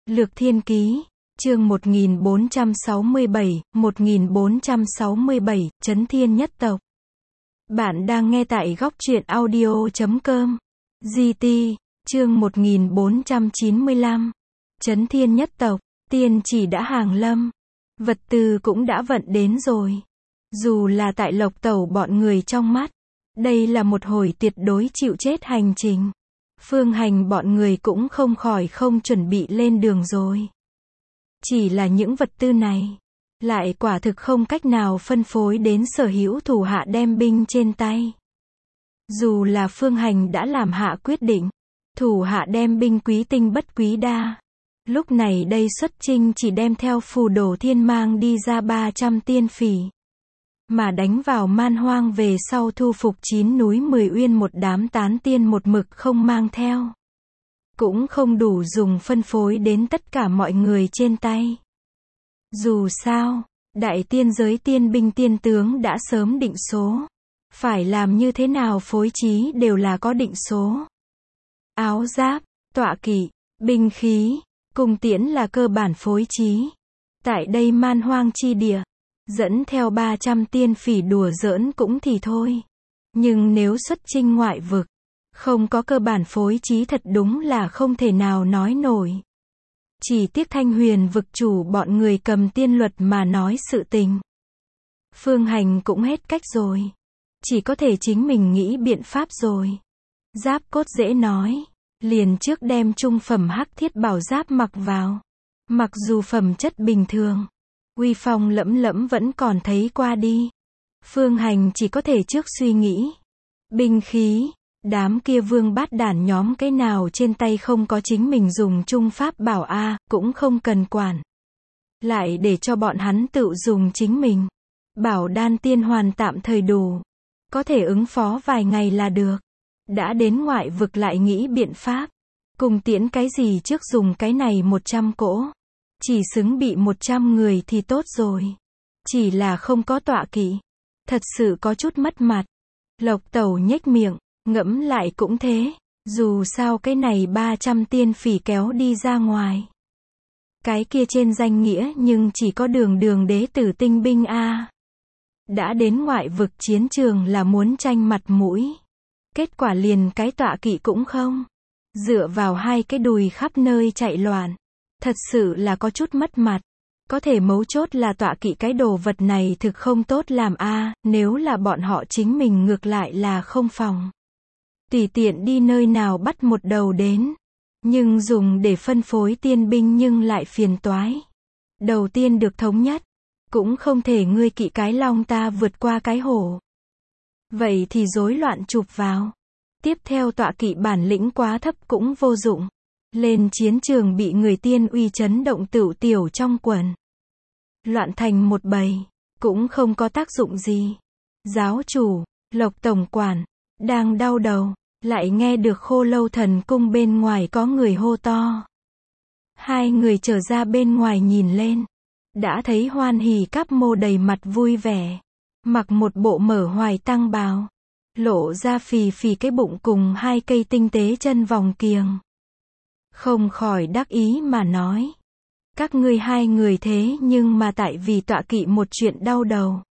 Lược Thiên Ký, chương 1467, Chấn Thiên Nhất Tộc. Bạn đang nghe tại góc truyện audio.com. GT, chương 1495. Chấn Thiên Nhất Tộc, tiên chỉ đã hàng lâm. Vật tư cũng đã vận đến rồi. Dù là tại Lộc Tẩu bọn người trong mắt, đây là một hồi tuyệt đối chịu chết hành trình. Phương Hành bọn người cũng không khỏi không chuẩn bị lên đường rồi. Chỉ là những vật tư này, lại quả thực không cách nào phân phối đến sở hữu thủ hạ đem binh trên tay. Dù là Phương Hành đã làm hạ quyết định, thủ hạ đem binh quý tinh bất quý đa. Lúc này đây xuất chinh chỉ đem theo phù đồ thiên mang đi ra 300 tiên phỉ. Mà đánh vào man hoang về sau thu phục 9 núi 10 uyên một đám tán tiên một mực không mang theo. Cũng không đủ dùng phân phối đến tất cả mọi người trên tay. Dù sao, đại tiên giới tiên binh tiên tướng đã sớm định số. Phải làm như thế nào phối trí đều là có định số. Áo giáp, tọa kỵ, binh khí, cung tiễn là cơ bản phối trí. Tại đây man hoang chi địa, dẫn theo 300 tiên phỉ đùa giỡn cũng thì thôi. Nhưng nếu xuất chinh ngoại vực, không có cơ bản phối trí thật đúng là không thể nào nói nổi. Chỉ tiếc Thanh Huyền vực chủ bọn người cầm tiên luật mà nói sự tình. Phương Hành cũng hết cách rồi. Chỉ có thể chính mình nghĩ biện pháp rồi. Giáp cốt dễ nói. Liền trước đem trung phẩm hắc thiết bảo giáp mặc vào. Mặc dù phẩm chất bình thường, uy phong lẫm lẫm vẫn còn thấy qua đi. Phương Hành chỉ có thể trước suy nghĩ. Binh khí, đám kia vương bát đản nhóm cái nào trên tay không có chính mình dùng trung pháp bảo cũng không cần quản. Lại để cho bọn hắn tự dùng chính mình. Bảo đan tiên hoàn tạm thời đủ. Có thể ứng phó vài ngày là được. Đã đến ngoại vực lại nghĩ biện pháp. Cùng tiễn cái gì trước dùng cái này 100 cỗ. Chỉ xứng bị 100 người thì tốt rồi. Chỉ là không có tọa kỵ. Thật sự có chút mất mặt. Lộc Tẩu nhếch miệng, ngẫm lại cũng thế. Dù sao cái này 300 tiên phỉ kéo đi ra ngoài. Cái kia trên danh nghĩa nhưng chỉ có đường đế tử tinh binh Đã đến ngoại vực chiến trường là muốn tranh mặt mũi. Kết quả liền cái tọa kỵ cũng không. Dựa vào hai cái đùi khắp nơi chạy loạn. Thật sự là có chút mất mặt. Có thể mấu chốt là tọa kỵ cái đồ vật này thực không tốt làm nếu là bọn họ chính mình ngược lại là không phòng. Tùy tiện đi nơi nào bắt một đầu đến. Nhưng dùng để phân phối tiên binh nhưng lại phiền toái. Đầu tiên được thống nhất. Cũng không thể ngươi kỵ cái long ta vượt qua cái hổ. Vậy thì rối loạn chụp vào. Tiếp theo tọa kỵ bản lĩnh quá thấp cũng vô dụng. Lên chiến trường bị người tiên uy chấn động tửu tiểu trong quần. Loạn thành một bầy. Cũng không có tác dụng gì. Giáo chủ, Lộc tổng quản, đang đau đầu. Lại nghe được Khô Lâu Thần cung bên ngoài có người hô to. Hai người trở ra bên ngoài nhìn lên. Đã thấy Hoan Hỷ Cáp Mô đầy mặt vui vẻ. Mặc một bộ mở hoài tăng bào. Lộ ra phì phì cái bụng cùng hai cây tinh tế chân vòng kiềng. Không khỏi đắc ý mà nói. Các ngươi hai người thế nhưng mà tại vì tọa kỵ một chuyện đau đầu.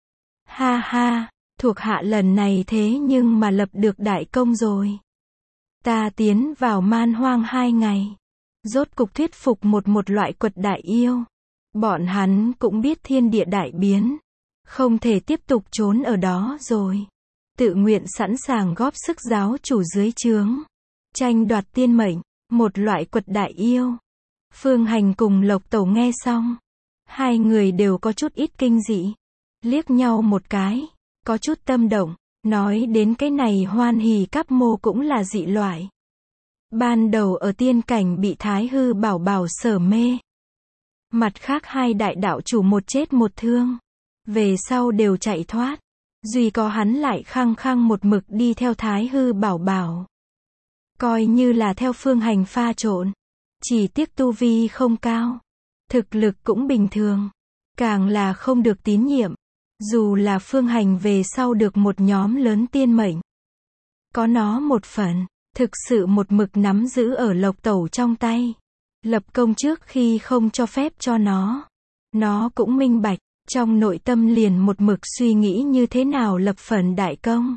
Ha ha, thuộc hạ lần này thế nhưng mà lập được đại công rồi. Ta tiến vào man hoang 2 ngày. Rốt cục thuyết phục một loại quật đại yêu. Bọn hắn cũng biết thiên địa đại biến. Không thể tiếp tục trốn ở đó rồi. Tự nguyện sẵn sàng góp sức giáo chủ dưới trướng. Tranh đoạt tiên mệnh. Một loại quật đại yêu. Phương Hành cùng Lộc Tẩu nghe xong. Hai người đều có chút ít kinh dị. Liếc nhau một cái. Có chút tâm động. Nói đến cái này Hoan Hỷ Cáp Mô cũng là dị loại. Ban đầu ở tiên cảnh bị Thái Hư Bảo Bảo sở mê. Mặt khác hai đại đạo chủ một chết một thương. Về sau đều chạy thoát. Duy có hắn lại khăng khăng một mực đi theo Thái Hư Bảo Bảo. Coi như là theo Phương Hành pha trộn. Chỉ tiếc tu vi không cao. Thực lực cũng bình thường. Càng là không được tín nhiệm. Dù là Phương Hành về sau được một nhóm lớn tiên mệnh. Có nó một phần. Thực sự một mực nắm giữ ở Lộc Tẩu trong tay. Lập công trước khi không cho phép cho nó. Nó cũng minh bạch, trong nội tâm liền một mực suy nghĩ như thế nào lập phần đại công.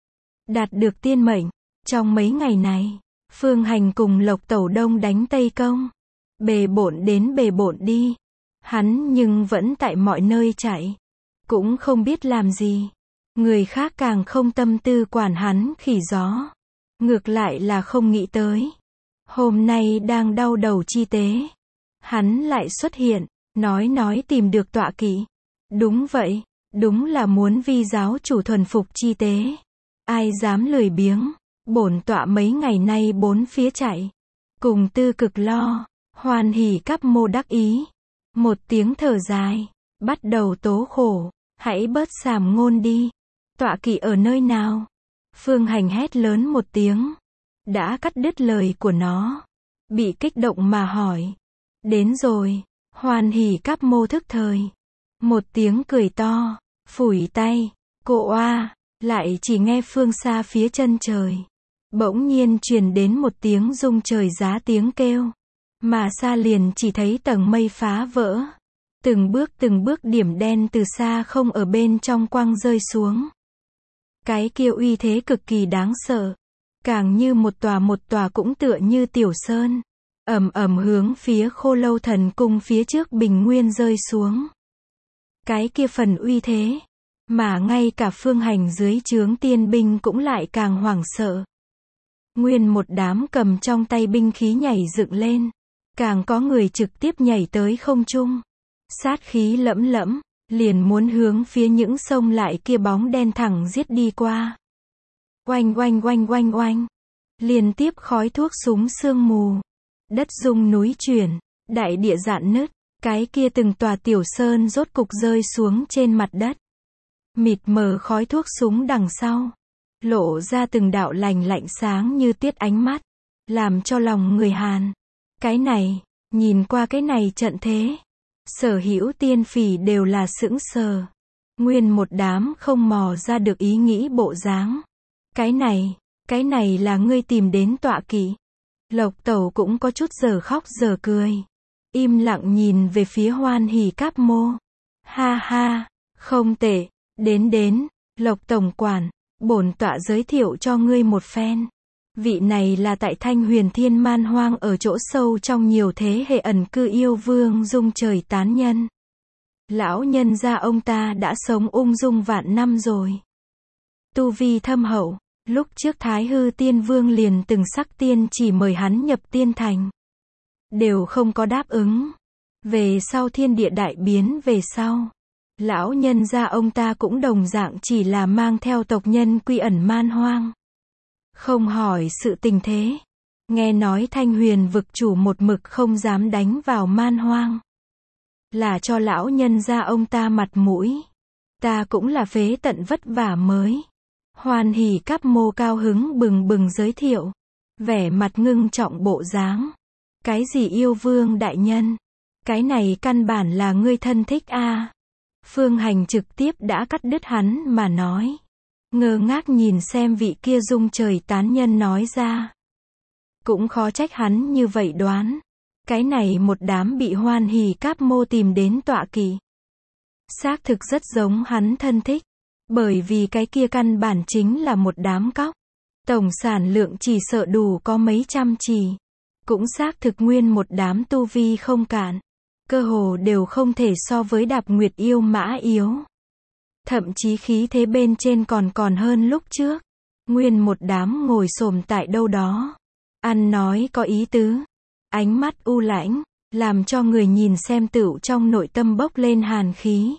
Đạt được tiên mệnh. Trong mấy ngày này, Phương Hành cùng Lộc Tẩu đông đánh Tây Công. Bề bộn đến bề bộn đi. Hắn nhưng vẫn tại mọi nơi chạy. Cũng không biết làm gì. Người khác càng không tâm tư quản hắn khỉ gió. Ngược lại là không nghĩ tới. Hôm nay đang đau đầu chi tế. Hắn lại xuất hiện, nói tìm được tọa kỵ. Đúng vậy, đúng là muốn vi giáo chủ thuần phục chi tế. Ai dám lười biếng, bổn tọa mấy ngày nay bốn phía chạy. Cùng tư cực lo, hoan hỉ cắp mô đắc ý. Một tiếng thở dài, bắt đầu tố khổ, hãy bớt sàm ngôn đi. Tọa kỵ ở nơi nào? Phương Hành hét lớn một tiếng. Đã cắt đứt lời của nó. Bị kích động mà hỏi. Đến rồi, hoan hỉ cắp mô thức thời. Một tiếng cười to, phủi tay, cô oa, lại chỉ nghe phương xa phía chân trời. Bỗng nhiên truyền đến một tiếng rung trời giá tiếng kêu. Mà xa liền chỉ thấy tầng mây phá vỡ. Từng bước điểm đen từ xa không ở bên trong quăng rơi xuống. Cái kia uy thế cực kỳ đáng sợ. Càng như một tòa cũng tựa như tiểu sơn. Ầm ầm hướng phía Khô Lâu Thần Cung phía trước bình nguyên rơi xuống. Cái kia phần uy thế. Mà ngay cả Phương Hành dưới trướng tiên binh cũng lại càng hoảng sợ. Nguyên một đám cầm trong tay binh khí nhảy dựng lên. Càng có người trực tiếp nhảy tới không trung. Sát khí lẫm lẫm, liền muốn hướng phía những sông lại kia bóng đen thẳng giết đi qua. Oanh oanh oanh oanh oanh. Liên tiếp khói thuốc súng sương mù. Đất rung núi chuyển, đại địa rạn nứt, cái kia từng tòa tiểu sơn rốt cục rơi xuống trên mặt đất. Mịt mờ khói thuốc súng đằng sau, lộ ra từng đạo lạnh lạnh sáng như tiết ánh mắt, làm cho lòng người Hàn. Cái này, nhìn qua cái này trận thế, sở hữu tiên phỉ đều là sững sờ. Nguyên một đám không mò ra được ý nghĩ bộ dáng. Cái này là ngươi tìm đến tọa kỵ. Lộc Tẩu cũng có chút giờ khóc giờ cười. Im lặng nhìn về phía hoan hỉ cáp mô. Ha ha, không tệ, đến, Lộc Tổng quản, bổn tọa giới thiệu cho ngươi một phen. Vị này là tại Thanh Huyền Thiên Man Hoang ở chỗ sâu trong nhiều thế hệ ẩn cư yêu vương dung trời tán nhân. Lão nhân gia ông ta đã sống ung dung vạn năm rồi. Tu vi thâm hậu, lúc trước Thái Hư Tiên Vương liền từng sắc tiên chỉ mời hắn nhập tiên thành. Đều không có đáp ứng. Về sau thiên địa đại biến về sau. Lão nhân gia ông ta cũng đồng dạng chỉ là mang theo tộc nhân quy ẩn man hoang. Không hỏi sự tình thế. Nghe nói Thanh Huyền vực chủ một mực không dám đánh vào man hoang. Là cho lão nhân gia ông ta mặt mũi. Ta cũng là phế tận vất vả mới. Hoan hỉ cáp mô cao hứng bừng bừng giới thiệu. Vẻ mặt ngưng trọng bộ dáng. Cái gì yêu vương đại nhân? Cái này căn bản là ngươi thân thích a. Phương Hành trực tiếp đã cắt đứt hắn mà nói. Ngơ ngác nhìn xem vị kia dung trời tán nhân nói ra. Cũng khó trách hắn như vậy đoán. Cái này một đám bị hoan hỉ cáp mô tìm đến tọa kỵ. Xác thực rất giống hắn thân thích. Bởi vì cái kia căn bản chính là một đám cóc. Tổng sản lượng chỉ sợ đủ có mấy trăm chỉ. Cũng xác thực nguyên một đám tu vi không cạn. Cơ hồ đều không thể so với Đạp Nguyệt yêu mã yếu. Thậm chí khí thế bên trên còn hơn lúc trước. Nguyên một đám ngồi xổm tại đâu đó. Ăn nói có ý tứ. Ánh mắt u lãnh, làm cho người nhìn xem tựu trong nội tâm bốc lên hàn khí.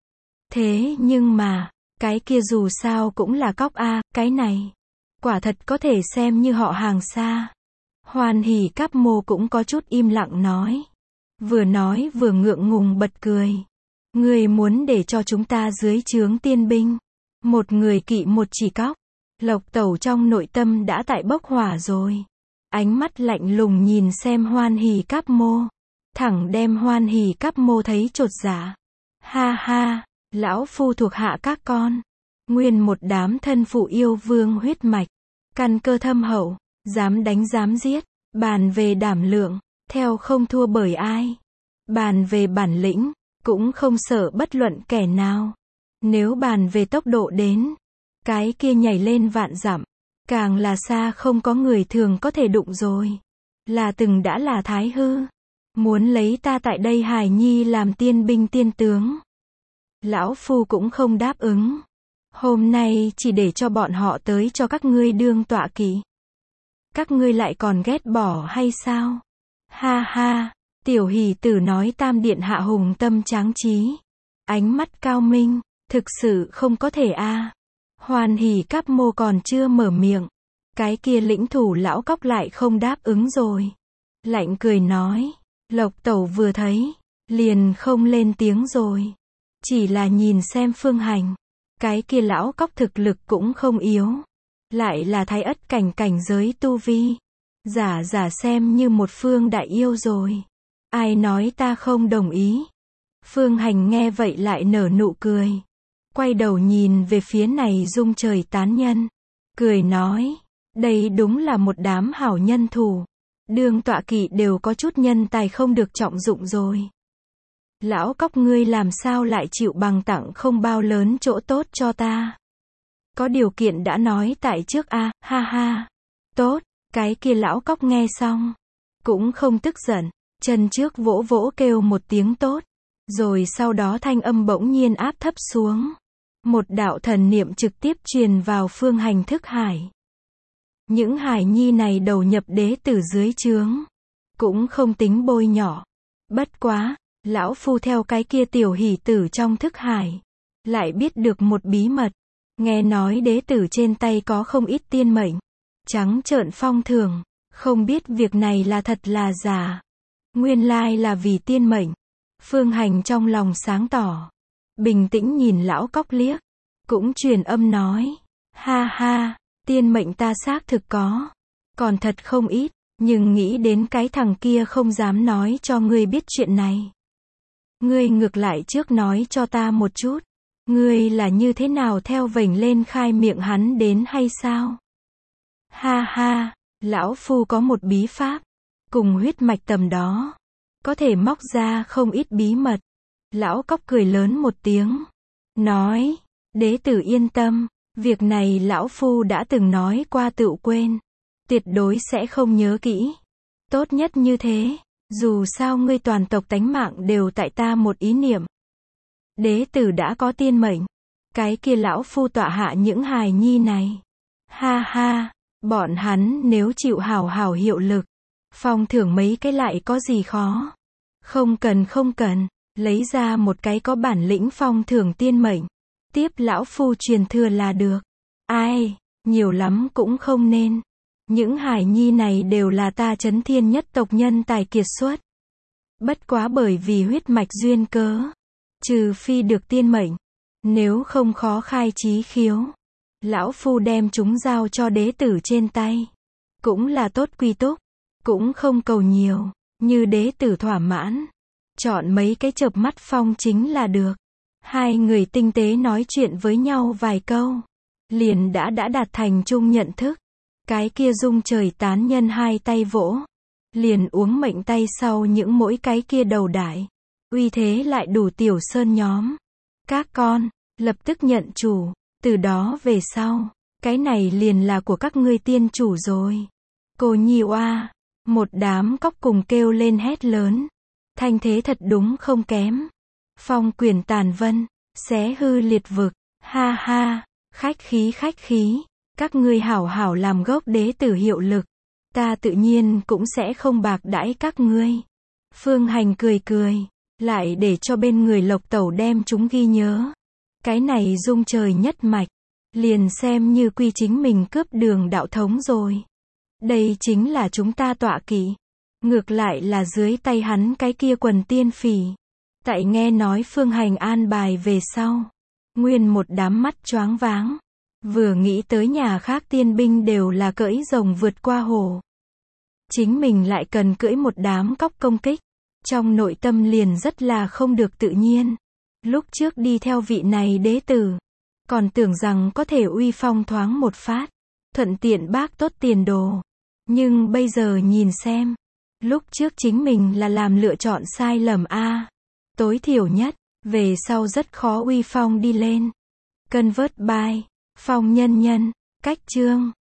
Thế nhưng mà, cái kia dù sao cũng là cóc a, cái này. Quả thật có thể xem như họ hàng xa. Hoan hỉ cáp mô cũng có chút im lặng nói. Vừa nói vừa ngượng ngùng bật cười. Người muốn để cho chúng ta dưới trướng tiên binh. Một người kỵ một chỉ cóc. Lộc Tẩu trong nội tâm đã tại bốc hỏa rồi. Ánh mắt lạnh lùng nhìn xem hoan hỉ cáp mô. Thẳng đem hoan hỉ cáp mô thấy chột dạ. Ha ha, lão phu thuộc hạ các con. Nguyên một đám thân phụ yêu vương huyết mạch. Căn cơ thâm hậu, dám đánh dám giết. Bàn về đảm lượng, theo không thua bởi ai. Bàn về bản lĩnh, cũng không sợ bất luận kẻ nào. Nếu bàn về tốc độ đến, cái kia nhảy lên vạn dặm, càng là xa không có người thường có thể đụng rồi. Là từng đã là thái hư. Muốn lấy ta tại đây hài nhi làm tiên binh tiên tướng. Lão phu cũng không đáp ứng. Hôm nay chỉ để cho bọn họ tới cho các ngươi đương tọa kỵ. Các ngươi lại còn ghét bỏ hay sao? Ha ha, tiểu hỷ tử nói Tam điện hạ hùng tâm tráng trí. Ánh mắt cao minh, thực sự không có thể a. Hoàn hỷ Cáp Mô còn chưa mở miệng. Cái kia lĩnh thủ lão cóc lại không đáp ứng rồi. Lạnh cười nói, Lộc Tẩu vừa thấy, liền không lên tiếng rồi. Chỉ là nhìn xem Phương Hành. Cái kia lão cóc thực lực cũng không yếu. Lại là thái ất cảnh giới tu vi. Giả xem như một phương đại yêu rồi. Ai nói ta không đồng ý. Phương Hành nghe vậy lại nở nụ cười. Quay đầu nhìn về phía này dung trời tán nhân. Cười nói, đây đúng là một đám hảo nhân thủ. Đương tọa kỵ đều có chút nhân tài không được trọng dụng rồi. Lão cóc ngươi làm sao lại chịu bằng tặng không bao lớn chỗ tốt cho ta. Có điều kiện đã nói tại trước a, ha ha. Tốt, cái kia lão cóc nghe xong. Cũng không tức giận, chân trước vỗ vỗ kêu một tiếng tốt. Rồi sau đó thanh âm bỗng nhiên áp thấp xuống. Một đạo thần niệm trực tiếp truyền vào Phương Hành thức hải. Những hải nhi này đầu nhập đế tử dưới trướng. Cũng không tính bôi nhỏ. Bất quá, lão phu theo cái kia tiểu hỷ tử trong thức hải. Lại biết được một bí mật. Nghe nói đế tử trên tay có không ít tiên mệnh. Trắng trợn phong thưởng. Không biết việc này là thật là giả. Nguyên lai là vì tiên mệnh. Phương Hành trong lòng sáng tỏ. Bình tĩnh nhìn lão cóc liếc. Cũng truyền âm nói. Ha ha, tiên mệnh ta xác thực có. Còn thật không ít. Nhưng nghĩ đến cái thằng kia không dám nói cho ngươi biết chuyện này. Ngươi ngược lại trước nói cho ta một chút. Ngươi là như thế nào theo vểnh lên khai miệng hắn đến hay sao? Ha ha, lão phu có một bí pháp. Cùng huyết mạch tầm đó. Có thể móc ra không ít bí mật. Lão cóc cười lớn một tiếng. Nói, đế tử yên tâm. Việc này lão phu đã từng nói qua tựu quên. Tuyệt đối sẽ không nhớ kỹ. Tốt nhất như thế. Dù sao ngươi toàn tộc tánh mạng đều tại ta một ý niệm. Đế tử đã có tiên mệnh. Cái kia lão phu tọa hạ những hài nhi này. Ha ha, bọn hắn nếu chịu hảo hiệu lực. Phong thưởng mấy cái lại có gì khó. Không cần, lấy ra một cái có bản lĩnh phong thưởng tiên mệnh. Tiếp lão phu truyền thừa là được. Ai, nhiều lắm cũng không nên. Những hải nhi này đều là ta Chấn Thiên nhất tộc nhân tài kiệt xuất. Bất quá bởi vì huyết mạch duyên cớ. Trừ phi được tiên mệnh. Nếu không khó khai trí khiếu. Lão phu đem chúng giao cho đế tử trên tay. Cũng là tốt quy túc. Cũng không cầu nhiều. Như đế tử thỏa mãn. Chọn mấy cái chợp mắt phong chính là được. Hai người tinh tế nói chuyện với nhau vài câu. Liền đã đạt thành chung nhận thức. Cái kia dung trời tán nhân hai tay vỗ. Liền uống mệnh tay sau những mỗi cái kia đầu đại. Uy thế lại đủ tiểu sơn nhóm. Các con, lập tức nhận chủ. Từ đó về sau, cái này liền là của các ngươi tiên chủ rồi. Cô nhi oa. Một đám cóc cùng kêu lên hét lớn. Thanh thế thật đúng không kém. Phong quyền tàn vân. Xé hư liệt vực. Ha ha. Khách khí. Các ngươi hảo làm gốc đế tử hiệu lực. Ta tự nhiên cũng sẽ không bạc đãi các ngươi. Phương Hành cười. Lại để cho bên người Lộc Tẩu đem chúng ghi nhớ. Cái này dung trời nhất mạch. Liền xem như quy chính mình cướp đường đạo thống rồi. Đây chính là chúng ta tọa kỵ. Ngược lại là dưới tay hắn cái kia quần tiên phỉ. Tại nghe nói Phương Hành an bài về sau. Nguyên một đám mắt choáng váng. Vừa nghĩ tới nhà khác tiên binh đều là cưỡi rồng vượt qua hồ. Chính mình lại cần cưỡi một đám cóc công kích. Trong nội tâm liền rất là không được tự nhiên. Lúc trước đi theo vị này đế tử. Còn tưởng rằng có thể uy phong thoáng một phát. Thuận tiện bác tốt tiền đồ. Nhưng bây giờ nhìn xem. Lúc trước chính mình là làm lựa chọn sai lầm a. Tối thiểu nhất, về sau rất khó uy phong đi lên. Convert by Phong Nhân Nhân, cách chương